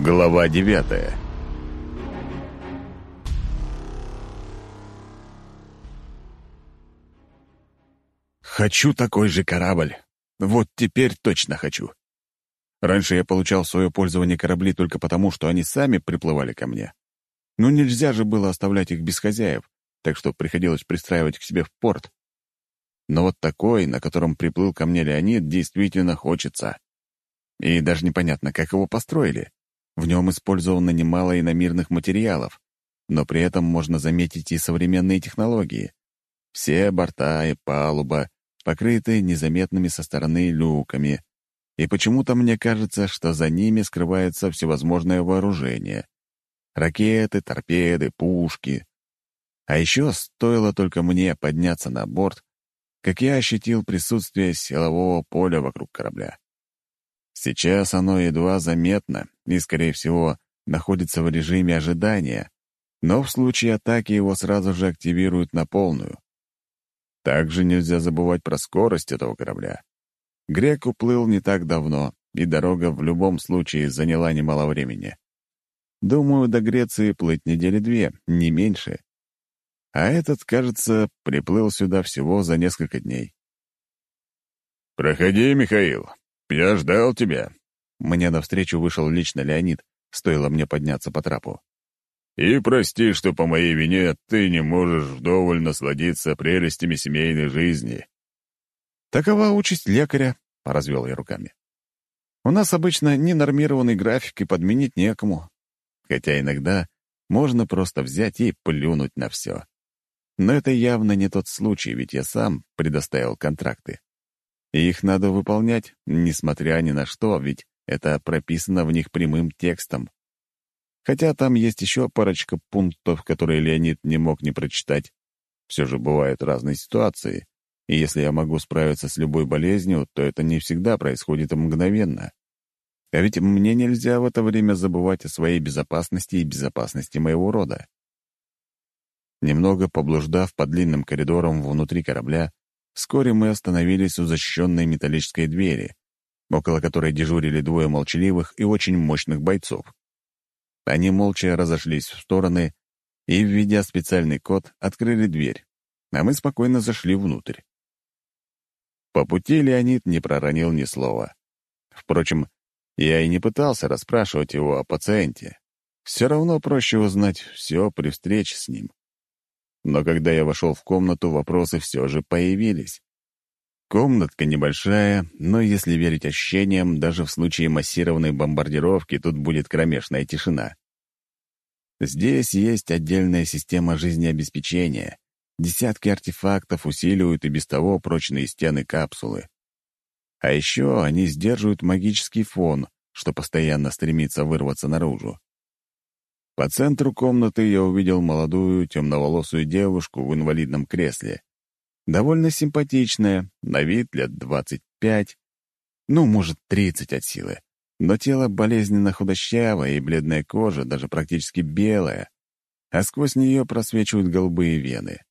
Глава 9. Хочу такой же корабль. Вот теперь точно хочу. Раньше я получал в свое пользование корабли только потому, что они сами приплывали ко мне. Но нельзя же было оставлять их без хозяев, так что приходилось пристраивать к себе в порт. Но вот такой, на котором приплыл ко мне Леонид, действительно хочется. И даже непонятно, как его построили. В нем использовано немало иномирных материалов, но при этом можно заметить и современные технологии. Все борта и палуба покрыты незаметными со стороны люками, и почему-то мне кажется, что за ними скрывается всевозможное вооружение. Ракеты, торпеды, пушки. А еще стоило только мне подняться на борт, как я ощутил присутствие силового поля вокруг корабля. Сейчас оно едва заметно и, скорее всего, находится в режиме ожидания, но в случае атаки его сразу же активируют на полную. Также нельзя забывать про скорость этого корабля. Грек уплыл не так давно, и дорога в любом случае заняла немало времени. Думаю, до Греции плыть недели 2, не меньше. А этот, кажется, приплыл сюда всего за несколько дней. «Проходи, Михаил. Я ждал тебя». Мне навстречу вышел лично Леонид, стоило мне подняться по трапу. «И прости, что по моей вине ты не можешь вдоволь насладиться прелестями семейной жизни». «Такова участь лекаря», — развел я руками. «У нас обычно ненормированный график, и подменить некому. Хотя иногда можно просто взять и плюнуть на все. Но это явно не тот случай, ведь я сам предоставил контракты. И их надо выполнять, несмотря ни на что, ведь это прописано в них прямым текстом. Хотя там есть еще парочка пунктов, которые Леонид не мог не прочитать. Все же бывают разные ситуации, и если я могу справиться с любой болезнью, то это не всегда происходит мгновенно. А ведь мне нельзя в это время забывать о своей безопасности и безопасности моего рода. Немного поблуждав по длинным коридорам внутри корабля, вскоре мы остановились у защищенной металлической двери, около которой дежурили двое молчаливых и очень мощных бойцов. Они молча разошлись в стороны и, введя специальный код, открыли дверь, а мы спокойно зашли внутрь. По пути Леонид не проронил ни слова. Впрочем, я и не пытался расспрашивать его о пациенте. Все равно проще узнать все при встрече с ним. Но когда я вошел в комнату, вопросы все же появились. Комнатка небольшая, но если верить ощущениям, даже в случае массированной бомбардировки тут будет кромешная тишина. Здесь есть отдельная система жизнеобеспечения. Десятки артефактов усиливают и без того прочные стены капсулы. А еще они сдерживают магический фон, что постоянно стремится вырваться наружу. По центру комнаты я увидел молодую темноволосую девушку в инвалидном кресле. Довольно симпатичная, на вид лет 25, ну, может, 30 от силы. Но тело болезненно худощавое, и бледная кожа даже практически белая, а сквозь нее просвечивают голубые вены.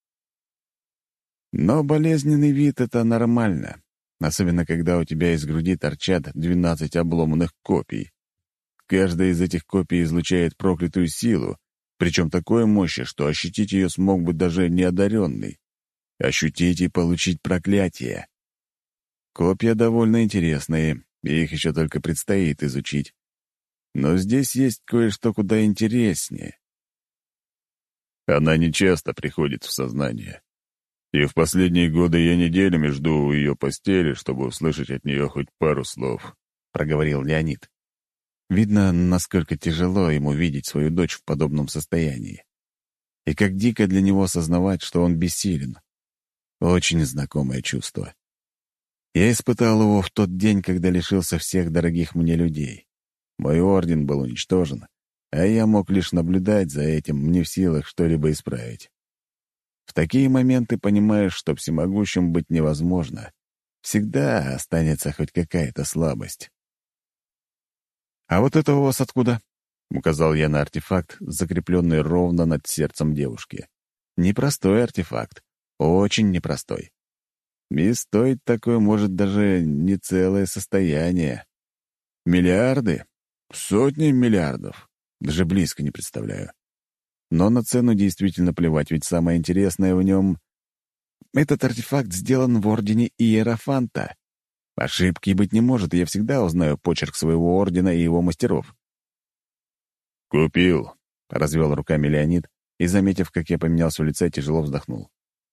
Но болезненный вид — это нормально, особенно когда у тебя из груди торчат 12 обломанных копий. Каждая из этих копий излучает проклятую силу, причем такой мощи, что ощутить ее смог бы даже неодаренный. Ощутить и получить проклятие. Копья довольно интересные, и их еще только предстоит изучить. Но здесь есть кое-что куда интереснее. Она нечасто приходит в сознание. И в последние годы я неделями жду у ее постели, чтобы услышать от нее хоть пару слов, — проговорил Леонид. Видно, насколько тяжело ему видеть свою дочь в подобном состоянии. И как дико для него осознавать, что он бессилен. Очень знакомое чувство. Я испытал его в тот день, когда лишился всех дорогих мне людей. Мой орден был уничтожен, а я мог лишь наблюдать за этим, не в силах что-либо исправить. В такие моменты понимаешь, что всемогущим быть невозможно. Всегда останется хоть какая-то слабость. «А вот это у вас откуда?» — указал я на артефакт, закрепленный ровно над сердцем девушки. Непростой артефакт, очень непростой. И стоить такое может даже не целое состояние. Миллиарды? Сотни миллиардов. Даже близко не представляю. Но на цену действительно плевать, ведь самое интересное в нем — этот артефакт сделан в Ордене Иерофанта. Ошибки быть не может, и я всегда узнаю почерк своего ордена и его мастеров. «Купил», — развел руками Леонид и, заметив, как я поменялся в лице, тяжело вздохнул.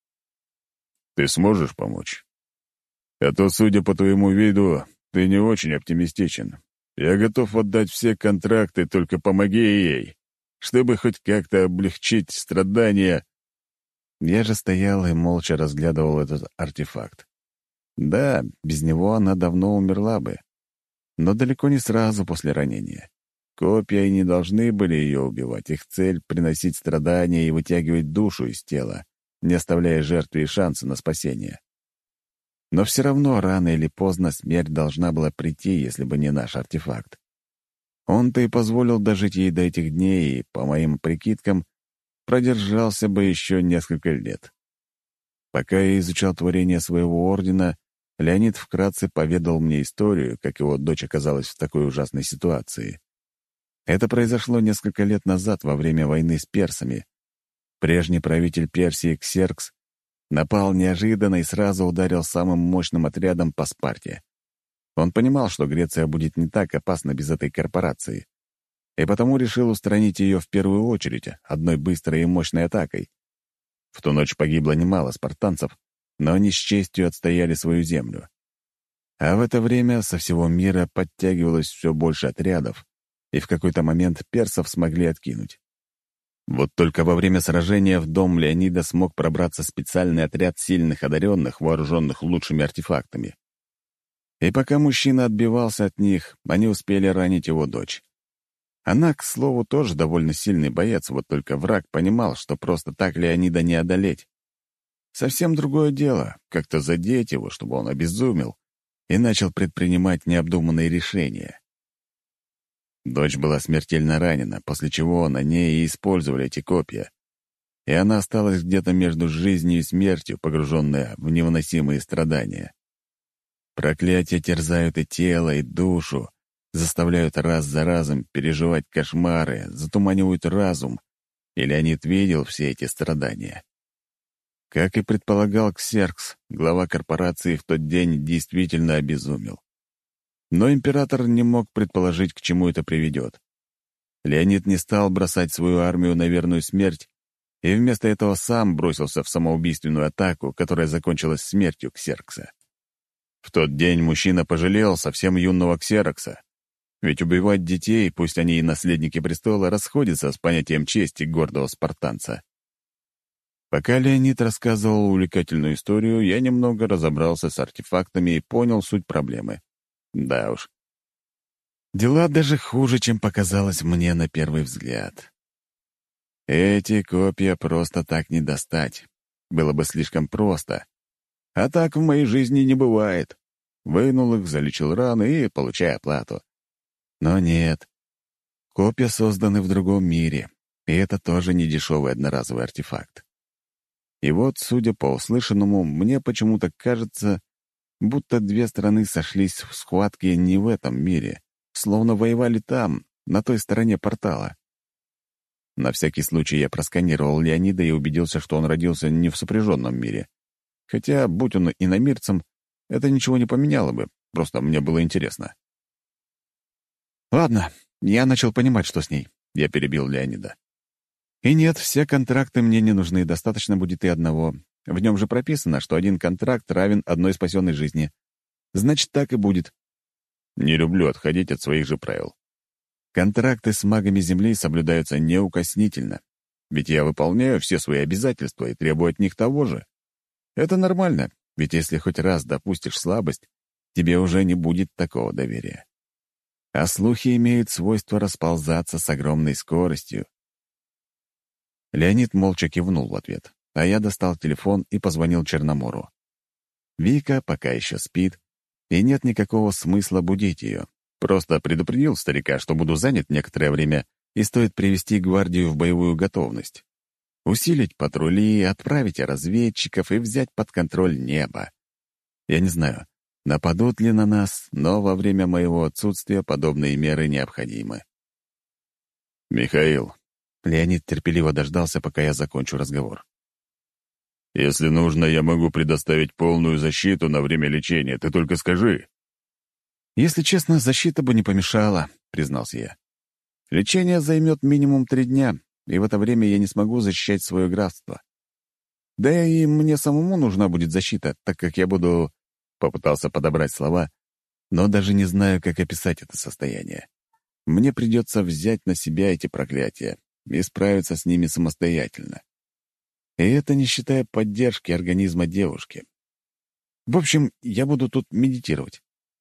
«Ты сможешь помочь? А то, судя по твоему виду, ты не очень оптимистичен. Я готов отдать все контракты, только помоги ей, чтобы хоть как-то облегчить страдания». Я же стоял и молча разглядывал этот артефакт. Да, без него она давно умерла бы, но далеко не сразу после ранения. Копья и не должны были ее убивать. Их цель — приносить страдания и вытягивать душу из тела, не оставляя жертве и шанса на спасение. Но все равно рано или поздно смерть должна была прийти, если бы не наш артефакт. Он-то и позволил дожить ей до этих дней, и, по моим прикидкам, продержался бы еще несколько лет. Пока я изучал творение своего ордена, Леонид вкратце поведал мне историю, как его дочь оказалась в такой ужасной ситуации. Это произошло несколько лет назад, во время войны с персами. Прежний правитель Персии Ксеркс напал неожиданно и сразу ударил самым мощным отрядом по Спарте. Он понимал, что Греция будет не так опасна без этой корпорации, и потому решил устранить ее в первую очередь одной быстрой и мощной атакой. В ту ночь погибло немало спартанцев, но они с честью отстояли свою землю. А в это время со всего мира подтягивалось все больше отрядов, и в какой-то момент персов смогли откинуть. Вот только во время сражения в дом Леонида смог пробраться специальный отряд сильных одаренных, вооруженных лучшими артефактами. И пока мужчина отбивался от них, они успели ранить его дочь. Она, к слову, тоже довольно сильный боец, вот только враг понимал, что просто так Леонида не одолеть. Совсем другое дело — как-то задеть его, чтобы он обезумел, и начал предпринимать необдуманные решения. Дочь была смертельно ранена, после чего на ней и использовали эти копья, и она осталась где-то между жизнью и смертью, погруженная в невыносимые страдания. Проклятия терзают и тело, и душу, заставляют раз за разом переживать кошмары, затуманивают разум, и Леонид видел все эти страдания. Как и предполагал Ксеркс, глава корпорации в тот день действительно обезумел. Но император не мог предположить, к чему это приведет. Леонид не стал бросать свою армию на верную смерть, и вместо этого сам бросился в самоубийственную атаку, которая закончилась смертью Ксеркса. В тот день мужчина пожалел совсем юного Ксерокса, ведь убивать детей, пусть они и наследники престола, расходится с понятием чести гордого спартанца. Пока Леонид рассказывал увлекательную историю, я немного разобрался с артефактами и понял суть проблемы. Да уж. Дела даже хуже, чем показалось мне на первый взгляд. Эти копья просто так не достать. Было бы слишком просто. А так в моей жизни не бывает. Вынул их, залечил раны и получай оплату. Но нет. Копья созданы в другом мире, и это тоже не дешевый одноразовый артефакт. И вот, судя по услышанному, мне почему-то кажется, будто две страны сошлись в схватке не в этом мире, словно воевали там, на той стороне портала. На всякий случай я просканировал Леонида и убедился, что он родился не в сопряженном мире. Хотя, будь он иномирцем, это ничего не поменяло бы, просто мне было интересно. «Ладно, я начал понимать, что с ней», — я перебил Леонида. «И нет, все контракты мне не нужны, достаточно будет и одного. В нем же прописано, что один контракт равен одной спасенной жизни. Значит, так и будет». Не люблю отходить от своих же правил. Контракты с магами Земли соблюдаются неукоснительно, ведь я выполняю все свои обязательства и требую от них того же. Это нормально, ведь если хоть раз допустишь слабость, тебе уже не будет такого доверия. А слухи имеют свойство расползаться с огромной скоростью. Леонид молча кивнул в ответ, а я достал телефон и позвонил Черномору. Вика пока еще спит, и нет никакого смысла будить ее. Просто предупредил старика, что буду занят некоторое время и стоит привести гвардию в боевую готовность. Усилить патрули, отправить разведчиков и взять под контроль небо. Я не знаю, Нападут ли на нас, но во время моего отсутствия подобные меры необходимы. «Михаил», — Леонид терпеливо дождался, пока я закончу разговор. «Если нужно, я могу предоставить полную защиту на время лечения, ты только скажи». «Если честно, защита бы не помешала», — признался я. «Лечение займет минимум 3 дня, и в это время я не смогу защищать свое графство. Да и мне самому нужна будет защита, так как я буду...» Попытался подобрать слова, но даже не знаю, как описать это состояние. Мне придется взять на себя эти проклятия и справиться с ними самостоятельно. И это не считая поддержки организма девушки. В общем, я буду тут медитировать.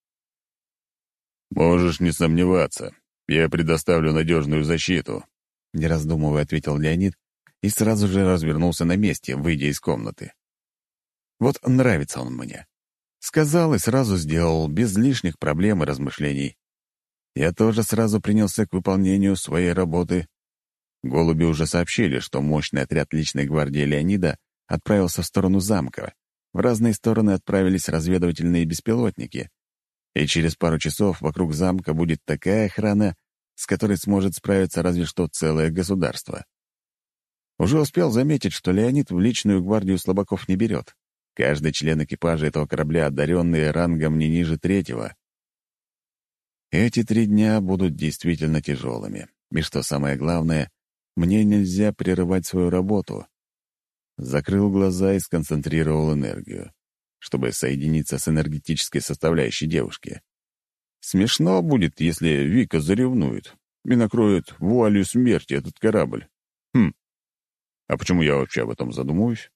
«Можешь не сомневаться. Я предоставлю надежную защиту», — не раздумывая ответил Леонид и сразу же развернулся на месте, выйдя из комнаты. Вот нравится он мне. Сказал и сразу сделал, без лишних проблем и размышлений. Я тоже сразу принялся к выполнению своей работы. Голуби уже сообщили, что мощный отряд личной гвардии Леонида отправился в сторону замка. В разные стороны отправились разведывательные беспилотники. И через пару часов вокруг замка будет такая охрана, с которой сможет справиться разве что целое государство. Уже успел заметить, что Леонид в личную гвардию слабаков не берет. Каждый член экипажа этого корабля одаренный рангом не ниже 3-го. Эти 3 дня будут действительно тяжелыми. И что самое главное, мне нельзя прерывать свою работу. Закрыл глаза и сконцентрировал энергию, чтобы соединиться с энергетической составляющей девушки. Смешно будет, если Вика заревнует и накроет вуалью смерти этот корабль. А почему я вообще об этом задумываюсь?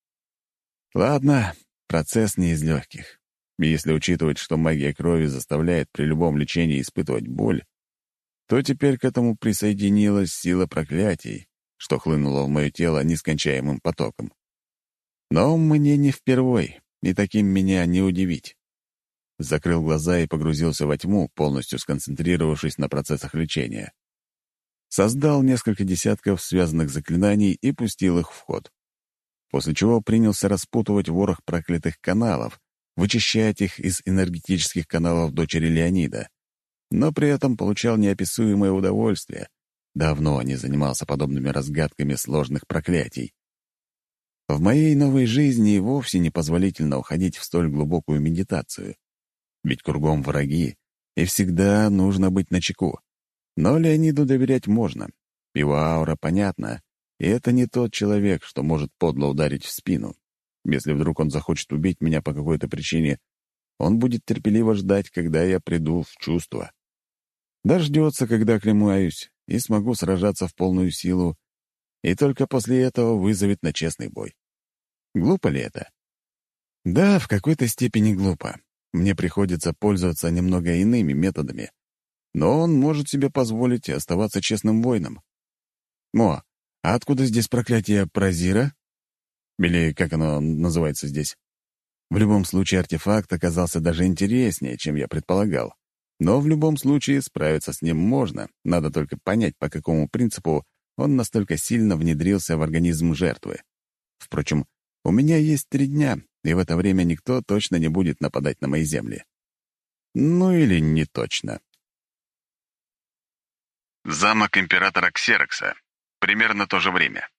Ладно, процесс не из легких. И если учитывать, что магия крови заставляет при любом лечении испытывать боль, то теперь к этому присоединилась сила проклятий, что хлынуло в мое тело нескончаемым потоком. Но мне не впервой, и таким меня не удивить. Закрыл глаза и погрузился во тьму, полностью сконцентрировавшись на процессах лечения. Создал несколько десятков связанных заклинаний и пустил их в ход. После чего принялся распутывать ворох проклятых каналов, вычищать их из энергетических каналов дочери Леонида. Но при этом получал неописуемое удовольствие. Давно не занимался подобными разгадками сложных проклятий. В моей новой жизни и вовсе непозволительно уходить в столь глубокую медитацию. Ведь кругом враги, и всегда нужно быть начеку. Но Леониду доверять можно. Его аура понятна, и это не тот человек, что может подло ударить в спину. Если вдруг он захочет убить меня по какой-то причине, он будет терпеливо ждать, когда я приду в чувство. Дождется, когда оклемаюсь, и смогу сражаться в полную силу, и только после этого вызовет на честный бой. Глупо ли это? Да, в какой-то степени глупо. Мне приходится пользоваться немного иными методами, но он может себе позволить оставаться честным воином. О, а откуда здесь проклятие Празира? Или как оно называется здесь? В любом случае, артефакт оказался даже интереснее, чем я предполагал. Но в любом случае справиться с ним можно, надо только понять, по какому принципу он настолько сильно внедрился в организм жертвы. Впрочем, у меня есть 3 дня, и в это время никто точно не будет нападать на мои земли. Ну или не точно. Замок императора Ксерокса. Примерно то же время.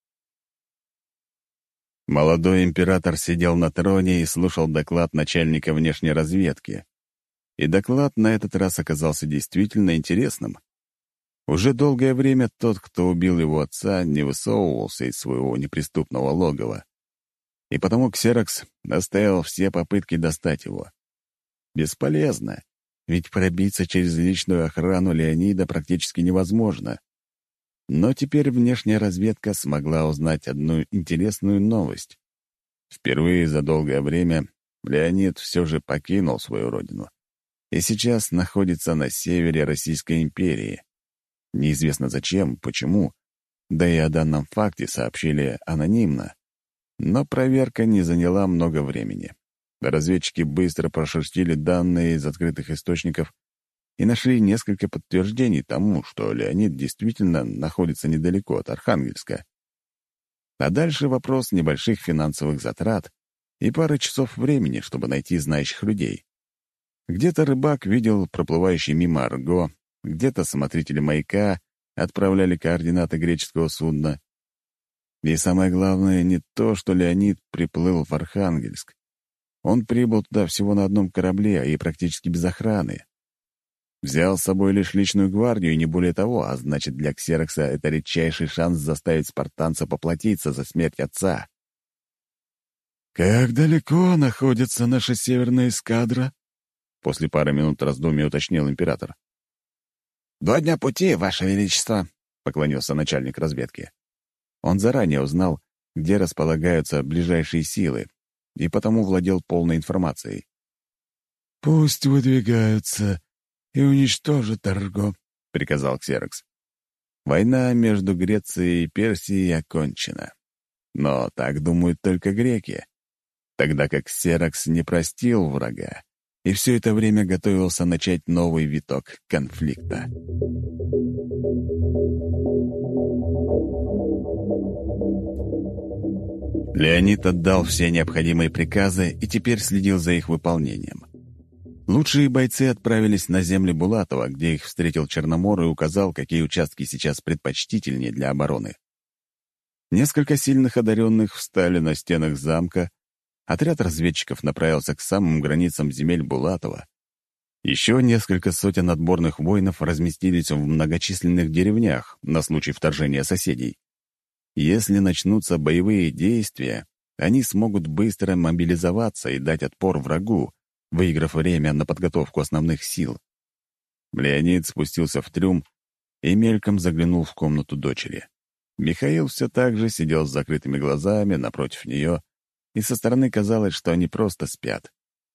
Молодой император сидел на троне и слушал доклад начальника внешней разведки. И доклад на этот раз оказался действительно интересным. Уже долгое время тот, кто убил его отца, не высовывался из своего неприступного логова. И потому Ксерокс оставил все попытки достать его. Бесполезно, ведь пробиться через личную охрану Леонида практически невозможно. Но теперь внешняя разведка смогла узнать одну интересную новость. Впервые за долгое время Леонид все же покинул свою родину и сейчас находится на севере Российской империи. Неизвестно зачем, почему, да и о данном факте сообщили анонимно. Но проверка не заняла много времени. Разведчики быстро прошерстили данные из открытых источников и нашли несколько подтверждений тому, что Леонид действительно находится недалеко от Архангельска. А дальше вопрос небольших финансовых затрат, и пары часов времени, чтобы найти знающих людей. Где-то рыбак видел проплывающий мимо Арго, где-то смотрители маяка отправляли координаты греческого судна. И самое главное не то, что Леонид приплыл в Архангельск. Он прибыл туда всего на одном корабле и практически без охраны. Взял с собой лишь личную гвардию и не более того, а значит, для Ксерокса это редчайший шанс заставить спартанца поплатиться за смерть отца. «Как далеко находится наша северная эскадра?» После пары минут раздумий уточнил император. «2 дня пути, Ваше Величество», — поклонился начальник разведки. Он заранее узнал, где располагаются ближайшие силы, и потому владел полной информацией. «Пусть выдвигаются и уничтожат Арго», — приказал Ксерокс. Война между Грецией и Персией окончена. Но так думают только греки, тогда как Ксерокс не простил врага и все это время готовился начать новый виток конфликта. Леонид отдал все необходимые приказы и теперь следил за их выполнением. Лучшие бойцы отправились на земли Булатова, где их встретил Черномор и указал, какие участки сейчас предпочтительнее для обороны. Несколько сильных одаренных встали на стенах замка, отряд разведчиков направился к самым границам земель Булатова. Еще несколько сотен отборных воинов разместились в многочисленных деревнях на случай вторжения соседей. Если начнутся боевые действия, они смогут быстро мобилизоваться и дать отпор врагу, выиграв время на подготовку основных сил. Леонид спустился в трюм и мельком заглянул в комнату дочери. Михаил все так же сидел с закрытыми глазами напротив нее, и со стороны казалось, что они просто спят.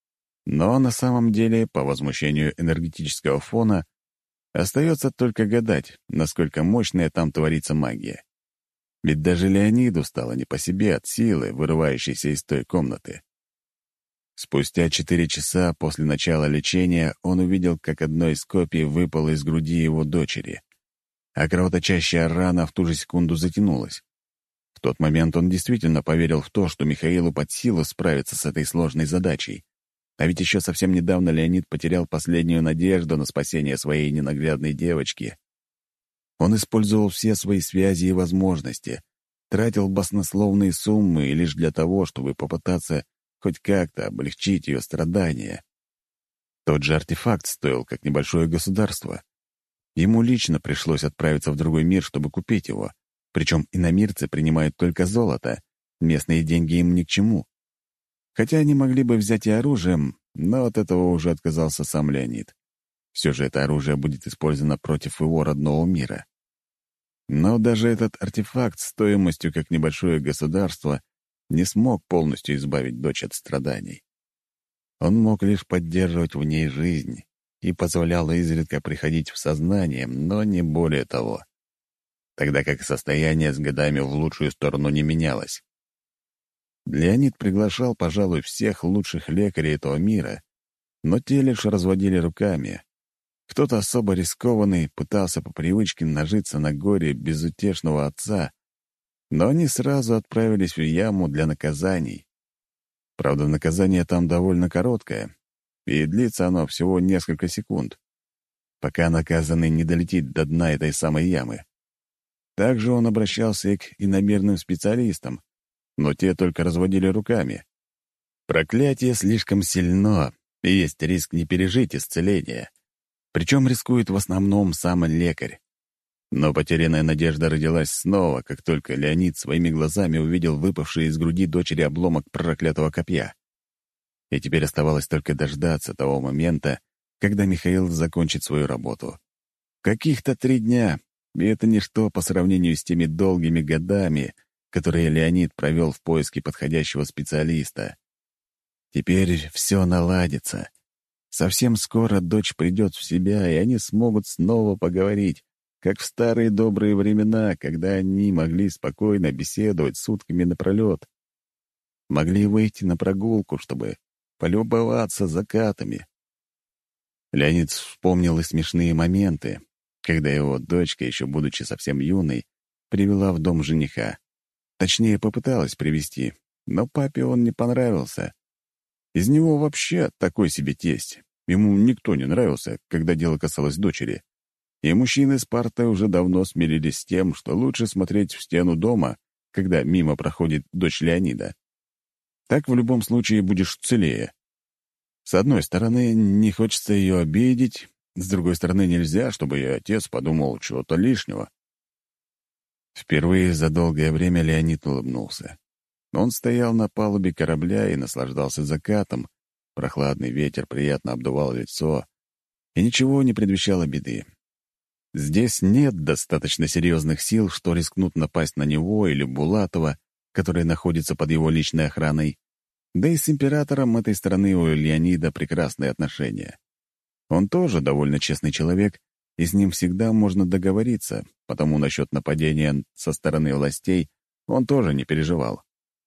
Но на самом деле, по возмущению энергетического фона, остается только гадать, насколько мощная там творится магия. Ведь даже Леониду стало не по себе от силы, вырывающейся из той комнаты. Спустя 4 часа после начала лечения он увидел, как одно из копий выпало из груди его дочери, а кровоточащая рана в ту же секунду затянулась. В тот момент он действительно поверил в то, что Михаилу под силу справиться с этой сложной задачей. А ведь еще совсем недавно Леонид потерял последнюю надежду на спасение своей ненаглядной девочки. Он использовал все свои связи и возможности, тратил баснословные суммы лишь для того, чтобы попытаться хоть как-то облегчить ее страдания. Тот же артефакт стоил как небольшое государство. Ему лично пришлось отправиться в другой мир, чтобы купить его. Причем иномирцы принимают только золото, местные деньги им ни к чему. Хотя они могли бы взять и оружием, но от этого уже отказался сам Леонид. Все же это оружие будет использовано против его родного мира. Но даже этот артефакт стоимостью как небольшое государство не смог полностью избавить дочь от страданий. Он мог лишь поддерживать в ней жизнь и позволял изредка приходить в сознание, но не более того. Тогда как состояние с годами в лучшую сторону не менялось. Леонид приглашал, пожалуй, всех лучших лекарей этого мира, но те лишь разводили руками. Кто-то особо рискованный пытался по привычке нажиться на горе безутешного отца, но они сразу отправились в яму для наказаний. Правда, наказание там довольно короткое, и длится оно всего несколько секунд, пока наказанный не долетит до дна этой самой ямы. Также он обращался и к иномирным специалистам, но те только разводили руками. Проклятие слишком сильно, и есть риск не пережить исцеление. Причем рискует в основном сам лекарь. Но потерянная надежда родилась снова, как только Леонид своими глазами увидел выпавший из груди дочери обломок проклятого копья. И теперь оставалось только дождаться того момента, когда Михаил закончит свою работу. Каких-то 3 дня, и это ничто по сравнению с теми долгими годами, которые Леонид провел в поиске подходящего специалиста. Теперь все наладится. Совсем скоро дочь придет в себя, и они смогут снова поговорить, как в старые добрые времена, когда они могли спокойно беседовать сутками напролет. Могли выйти на прогулку, чтобы полюбоваться закатами. Леонид вспомнил и смешные моменты, когда его дочка, еще будучи совсем юной, привела в дом жениха. Точнее, попыталась привести, Но папе он не понравился. Из него вообще такой себе тесть. Ему никто не нравился, когда дело касалось дочери. И мужчины Спарты уже давно смирились с тем, что лучше смотреть в стену дома, когда мимо проходит дочь Леонида. Так в любом случае будешь целее. С одной стороны, не хочется ее обидеть, с другой стороны, нельзя, чтобы ее отец подумал чего-то лишнего. Впервые за долгое время Леонид улыбнулся. Он стоял на палубе корабля и наслаждался закатом. Прохладный ветер приятно обдувал лицо, и ничего не предвещало беды. Здесь нет достаточно серьезных сил, что рискнут напасть на него или Булатова, который находится под его личной охраной. Да и с императором этой страны у Леонида прекрасные отношения. Он тоже довольно честный человек, и с ним всегда можно договориться, потому насчет нападения со стороны властей он тоже не переживал.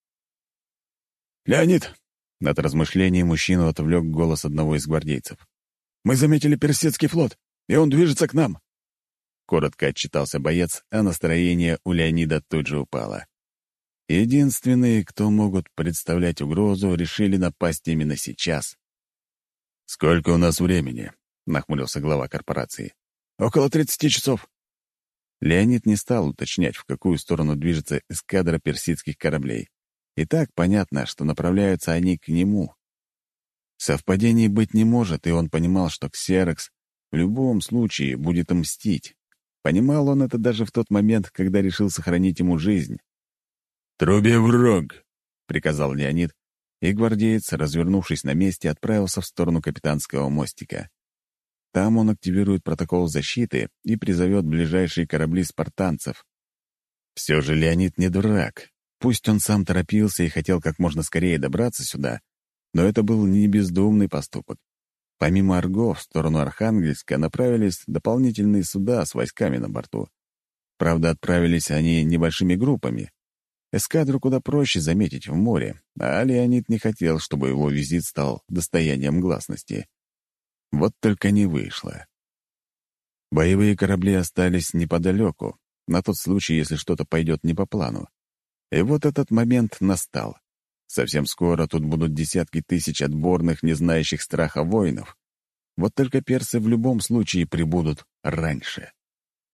«Леонид!» — от размышлений мужчину отвлек голос одного из гвардейцев. «Мы заметили персидский флот, и он движется к нам!» Коротко отчитался боец, а настроение у Леонида тут же упало. Единственные, кто могут представлять угрозу, решили напасть именно сейчас. «Сколько у нас времени?» — нахмурился глава корпорации. «Около 30 часов». Леонид не стал уточнять, в какую сторону движется эскадра персидских кораблей. И так понятно, что направляются они к нему. Совпадений быть не может, и он понимал, что Ксерокс в любом случае будет мстить. Понимал он это даже в тот момент, когда решил сохранить ему жизнь. «Труби в рог!» — приказал Леонид, и гвардеец, развернувшись на месте, отправился в сторону капитанского мостика. Там он активирует протокол защиты и призовет ближайшие корабли спартанцев. Все же Леонид не дурак. Пусть он сам торопился и хотел как можно скорее добраться сюда, но это был не бездумный поступок. Помимо Арго, в сторону Архангельска направились дополнительные суда с войсками на борту. Правда, отправились они небольшими группами. Эскадру куда проще заметить в море, а Леонид не хотел, чтобы его визит стал достоянием гласности. Вот только не вышло. Боевые корабли остались неподалеку, на тот случай, если что-то пойдет не по плану. И вот этот момент настал. Совсем скоро тут будут десятки тысяч отборных, не знающих страха воинов. Вот только персы в любом случае прибудут раньше.